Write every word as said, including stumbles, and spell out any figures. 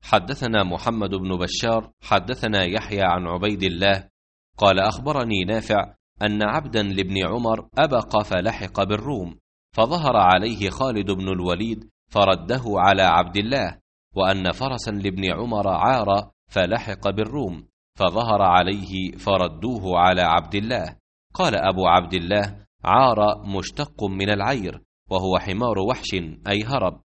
حدثنا محمد بن بشار حدثنا يحيى عن عبيد الله قال أخبرني نافع أن عبدا لابن عمر أبق فلحق بالروم، فظهر عليه خالد بن الوليد فرده على عبد الله، وأن فرسا لابن عمر عار فلحق بالروم، فظهر عليه فردوه على عبد الله. قال أبو عبد الله: عار مشتق من العير، وهو حمار وحش أي هرب،